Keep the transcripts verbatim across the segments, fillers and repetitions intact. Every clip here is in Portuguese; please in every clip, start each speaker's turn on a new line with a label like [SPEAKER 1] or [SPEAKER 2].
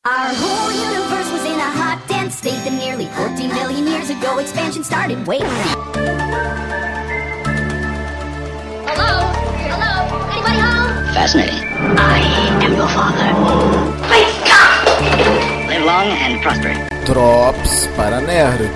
[SPEAKER 1] Our whole universe was in a hot, dense state that nearly fourteen billion years ago expansion started. Wait.
[SPEAKER 2] Hello? Hello? Anybody home?
[SPEAKER 3] Fascinating. I am your father.
[SPEAKER 2] Please stop!
[SPEAKER 3] Live long and prosper.
[SPEAKER 4] Drops para Nerd.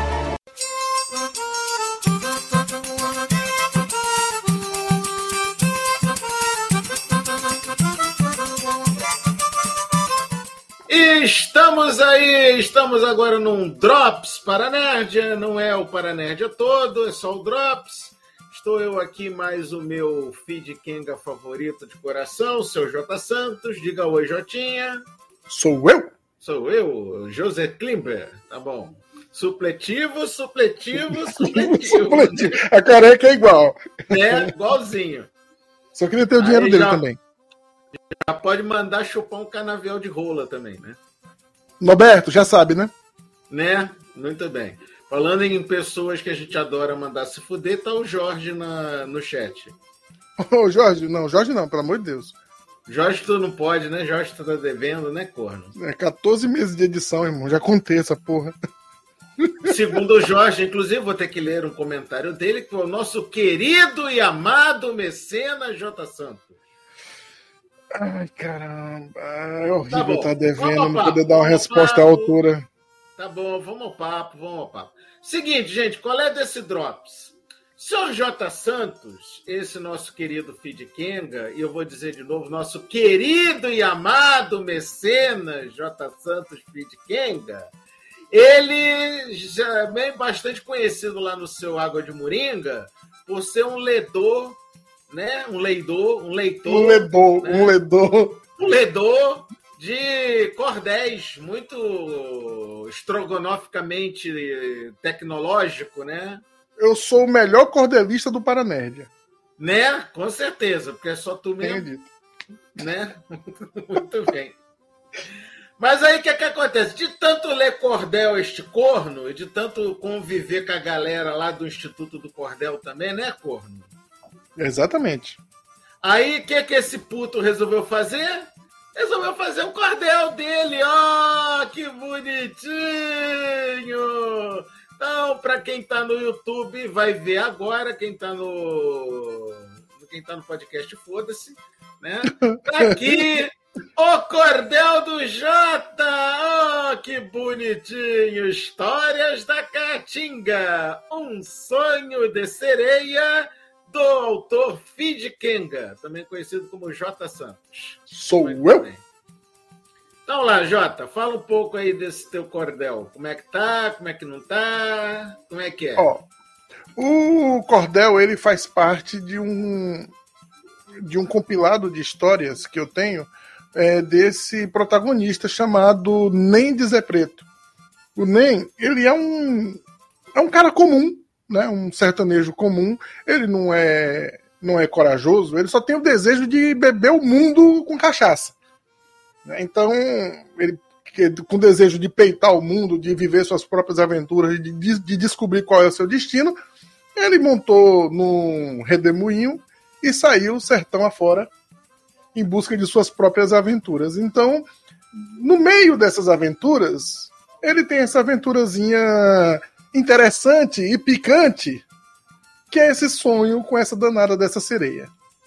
[SPEAKER 5] Estamos aí, estamos agora num Drops para Nerd, não é o para Nerd todo, é só o Drops. Estou eu aqui, mais o meu feed Kenga favorito de coração, o seu J. Santos. Diga oi, Jotinha.
[SPEAKER 6] Sou eu?
[SPEAKER 5] Sou eu, José Klimber, tá bom. Supletivo, supletivo, supletivo.
[SPEAKER 6] Supletivo. A careca é igual.
[SPEAKER 5] É, igualzinho.
[SPEAKER 6] Só queria ter o dinheiro
[SPEAKER 5] aí
[SPEAKER 6] dele
[SPEAKER 5] já,
[SPEAKER 6] também.
[SPEAKER 5] Já pode mandar chupar um canavial de rola também, né?
[SPEAKER 6] Roberto, já sabe, né?
[SPEAKER 5] Né? Muito bem. Falando em pessoas que a gente adora mandar se fuder, tá o Jorge na, no chat.
[SPEAKER 6] Ô, Jorge, não, Jorge não, pelo amor de Deus.
[SPEAKER 5] Jorge, tu não pode, né? Jorge, tu tá devendo, né, corno?
[SPEAKER 6] É quatorze meses de edição, irmão, já contei essa porra.
[SPEAKER 5] Segundo o Jorge, inclusive, vou ter que ler um comentário dele, que é o nosso querido e amado mecenas J. Santos.
[SPEAKER 6] Ai, caramba, é horrível
[SPEAKER 5] Tá bom,
[SPEAKER 6] estar devendo,
[SPEAKER 5] vamos
[SPEAKER 6] não
[SPEAKER 5] ao
[SPEAKER 6] poder
[SPEAKER 5] papo,
[SPEAKER 6] dar uma
[SPEAKER 5] vamos ao
[SPEAKER 6] resposta à
[SPEAKER 5] papo.
[SPEAKER 6] altura.
[SPEAKER 5] Tá bom, vamos ao papo, vamos ao papo. Seguinte, gente, qual é desse Drops? Senhor J. Santos, esse nosso querido Feed Kenga, e eu vou dizer de novo, nosso querido e amado mecenas J. Santos Feed Kenga, ele já é bem bastante conhecido lá no seu Água de Moringa por ser um ledor, né? Um leidor, um leitor.
[SPEAKER 6] Um ledor,
[SPEAKER 5] né?
[SPEAKER 6] um ledor.
[SPEAKER 5] Um ledor de cordéis, muito estrogonoficamente tecnológico, né?
[SPEAKER 6] Eu sou o melhor cordelista do Paranerd.
[SPEAKER 5] Né? Com certeza, porque é só tu mesmo.
[SPEAKER 6] Entendi.
[SPEAKER 5] Né? Muito bem. Mas aí o que, que acontece? De tanto ler cordel este corno, e de tanto conviver com a galera lá do Instituto do Cordel também, né, corno?
[SPEAKER 6] Exatamente.
[SPEAKER 5] Aí o que, que esse puto resolveu fazer? Resolveu fazer um cordel dele. Ó, oh, que bonitinho! Então, para quem tá no YouTube, vai ver agora. Quem tá no... Quem tá no podcast, foda-se. Né? Tá aqui o cordel do Jota. Oh, que bonitinho! Histórias da Caatinga. Um sonho de sereia do autor Feed Kenga, também conhecido como J. Santos.
[SPEAKER 6] Sou eu?
[SPEAKER 5] Então lá, Jota, fala um pouco aí desse teu cordel. Como é que tá? Como é que não tá? Como é que é?
[SPEAKER 6] Ó, o cordel, ele faz parte de um de um compilado de histórias que eu tenho é, desse protagonista chamado Nem de Zé Preto. O Nem, ele é um é um cara comum, né, um sertanejo comum. Ele não é, não é corajoso, ele só tem o desejo de beber o mundo com cachaça. Então, ele com o desejo de peitar o mundo, de viver suas próprias aventuras, de, de descobrir qual é o seu destino, ele montou num redemoinho e saiu sertão afora em busca de suas próprias aventuras. Então, no meio dessas aventuras, ele tem essa aventurazinha interessante e picante, que é esse sonho com essa danada dessa sereia.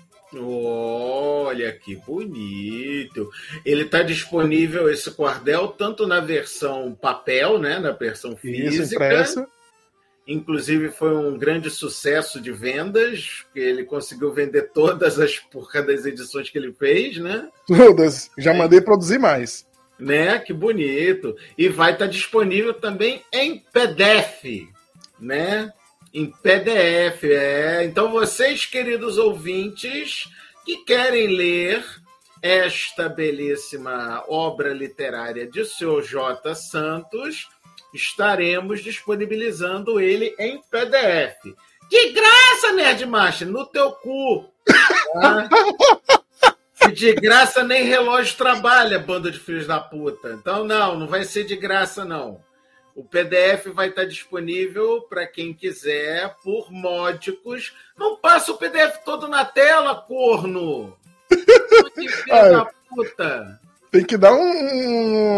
[SPEAKER 5] Olha que bonito! Ele está disponível, esse cordel, tanto na versão papel, né, na versão física.
[SPEAKER 6] Isso, impressa.
[SPEAKER 5] Inclusive foi um grande sucesso de vendas, porque ele conseguiu vender todas as porra das edições que ele fez, né?
[SPEAKER 6] Todas. Já
[SPEAKER 5] é.
[SPEAKER 6] mandei produzir mais.
[SPEAKER 5] Né? Que bonito. E vai estar disponível também em P D F, né? Em P D F, é. Então vocês, queridos ouvintes, que querem ler esta belíssima obra literária de senhor J. Santos, estaremos disponibilizando ele em P D F. De graça, Nerdmaster, no teu cu! Tá? E de graça nem relógio trabalha, banda de filhos da puta. Então, não, não vai ser de graça, não. O P D F vai estar disponível para quem quiser, por módicos. Não passa o P D F todo na tela, corno! Que filho
[SPEAKER 6] Ai,
[SPEAKER 5] da puta!
[SPEAKER 6] Tem que dar um,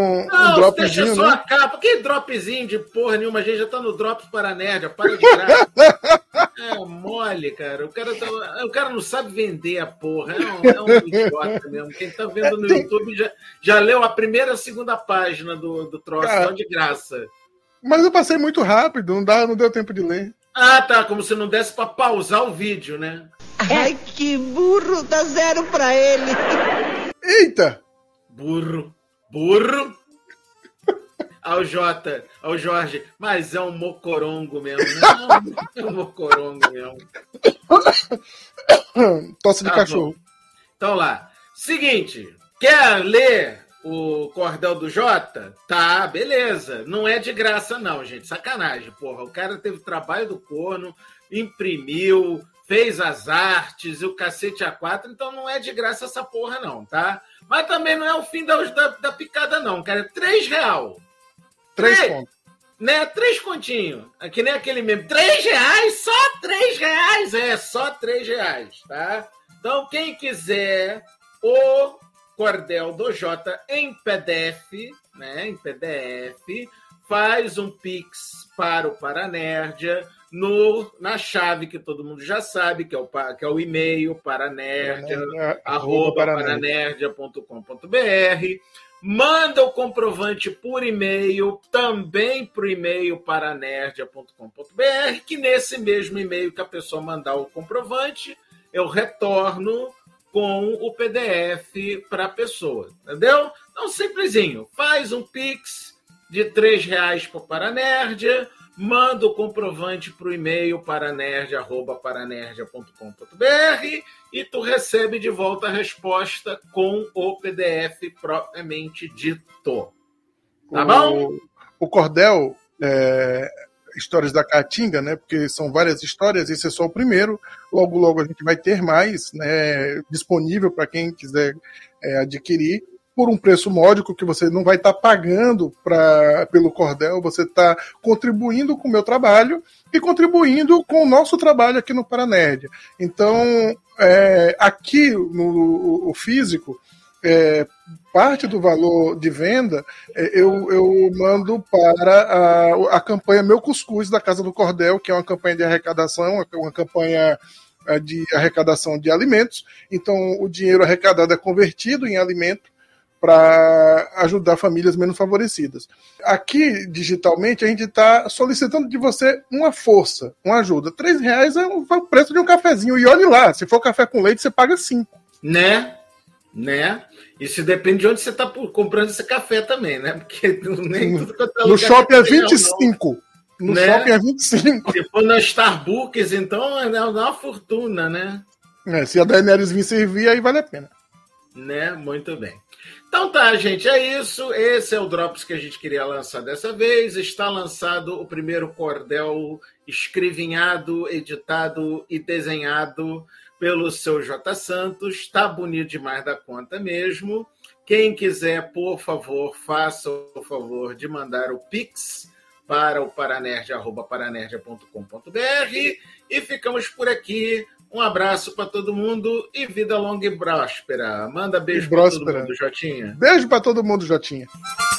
[SPEAKER 5] Não, deixa
[SPEAKER 6] dropzinho,
[SPEAKER 5] só
[SPEAKER 6] né?
[SPEAKER 5] a capa. Que dropzinho de porra nenhuma? A gente já tá no Drops para Nerd. Para de graça. É mole, cara. O cara, tá... o cara não sabe vender a porra. É um, é um idiota mesmo. Quem tá vendo no YouTube já, já leu a primeira e a segunda página do, do troço,
[SPEAKER 6] Cara,
[SPEAKER 5] só de graça.
[SPEAKER 6] Mas eu passei muito rápido, não, dá, não deu tempo de ler.
[SPEAKER 5] Ah, tá. Como se não desse pra pausar o vídeo, né?
[SPEAKER 7] Ai, que burro, dá zero pra ele.
[SPEAKER 6] Eita!
[SPEAKER 5] Burro. Burro. Ao Jota, ao Jorge, mas é um mocorongo mesmo. Não, é um mocorongo mesmo.
[SPEAKER 6] Tosse de
[SPEAKER 5] Tá
[SPEAKER 6] cachorro.
[SPEAKER 5] bom. Então lá. Seguinte, quer ler o cordel do Jota? Tá, beleza. Não é de graça não, gente. Sacanagem, porra. O cara teve trabalho do corno, imprimiu, fez as artes e o cacete A quatro, então não é de graça essa porra não, tá? Mas também não é o fim da, da, da picada não, cara. É três real.
[SPEAKER 6] Três
[SPEAKER 5] Três,
[SPEAKER 6] pontos.
[SPEAKER 5] né? Três continhos. Que nem aquele mesmo. Três reais? Só três reais? É, só três reais, tá? Então, quem quiser o cordel do Jota em P D F, né? Em P D F, faz um Pix para o Paranerdia no, na chave que todo mundo já sabe, que é o, que é o e-mail paranerdia,
[SPEAKER 6] Paranerdia,
[SPEAKER 5] arroba paranerdia ponto com ponto br. Manda o comprovante por e-mail, também para o e-mail paranerdia ponto com ponto br, que nesse mesmo e-mail que a pessoa mandar o comprovante, eu retorno com o P D F para a pessoa, entendeu? Então, simplesinho, faz um Pix de três reais para o Paranerdia, manda o comprovante para o e-mail paranerdia, arroba paranerdia ponto com ponto br e tu recebe de volta a resposta com o P D F propriamente dito. Tá
[SPEAKER 6] o,
[SPEAKER 5] bom?
[SPEAKER 6] O cordel, é, Histórias da Caatinga, né? Porque são várias histórias, esse é só o primeiro. Logo, logo a gente vai ter mais, né, disponível para quem quiser é, adquirir, por um preço módico que você não vai estar tá pagando pra, pelo cordel, você está contribuindo com o meu trabalho e contribuindo com o nosso trabalho aqui no Paranerdia. Então, é, aqui no o físico, é, parte do valor de venda é, eu, eu mando para a, a campanha Meu Cuscuz da Casa do Cordel, que é uma campanha de arrecadação, uma campanha de arrecadação de alimentos. Então, o dinheiro arrecadado é convertido em alimento para ajudar famílias menos favorecidas. Aqui, digitalmente, a gente está solicitando de você uma força, uma ajuda. Três reais é o preço de um cafezinho. E olhe lá, se for café com leite, você paga cinco.
[SPEAKER 5] Né? Né? Isso depende de onde você está comprando esse café também, né? Porque nem tudo quanto é
[SPEAKER 6] no
[SPEAKER 5] lugar
[SPEAKER 6] shopping é
[SPEAKER 5] tem,
[SPEAKER 6] vinte e cinco. Não. No
[SPEAKER 5] né?
[SPEAKER 6] shopping é vinte e cinco.
[SPEAKER 5] Se for na Starbucks, então é uma fortuna, né?
[SPEAKER 6] É, se a Daenerys vir servir, aí vale a pena.
[SPEAKER 5] Né? Muito bem. Então tá, gente, é isso. Esse é o Drops que a gente queria lançar dessa vez. Está lançado o primeiro cordel escrevinhado, editado e desenhado pelo seu J. Santos. Tá bonito demais da conta mesmo. Quem quiser, por favor, faça o favor de mandar o Pix para o paranerdia, arroba paranerdia ponto com ponto br. E ficamos por aqui. Um abraço para todo mundo e vida longa e próspera. Manda beijo para todo mundo, Jotinha.
[SPEAKER 6] Beijo para todo mundo, Jotinha.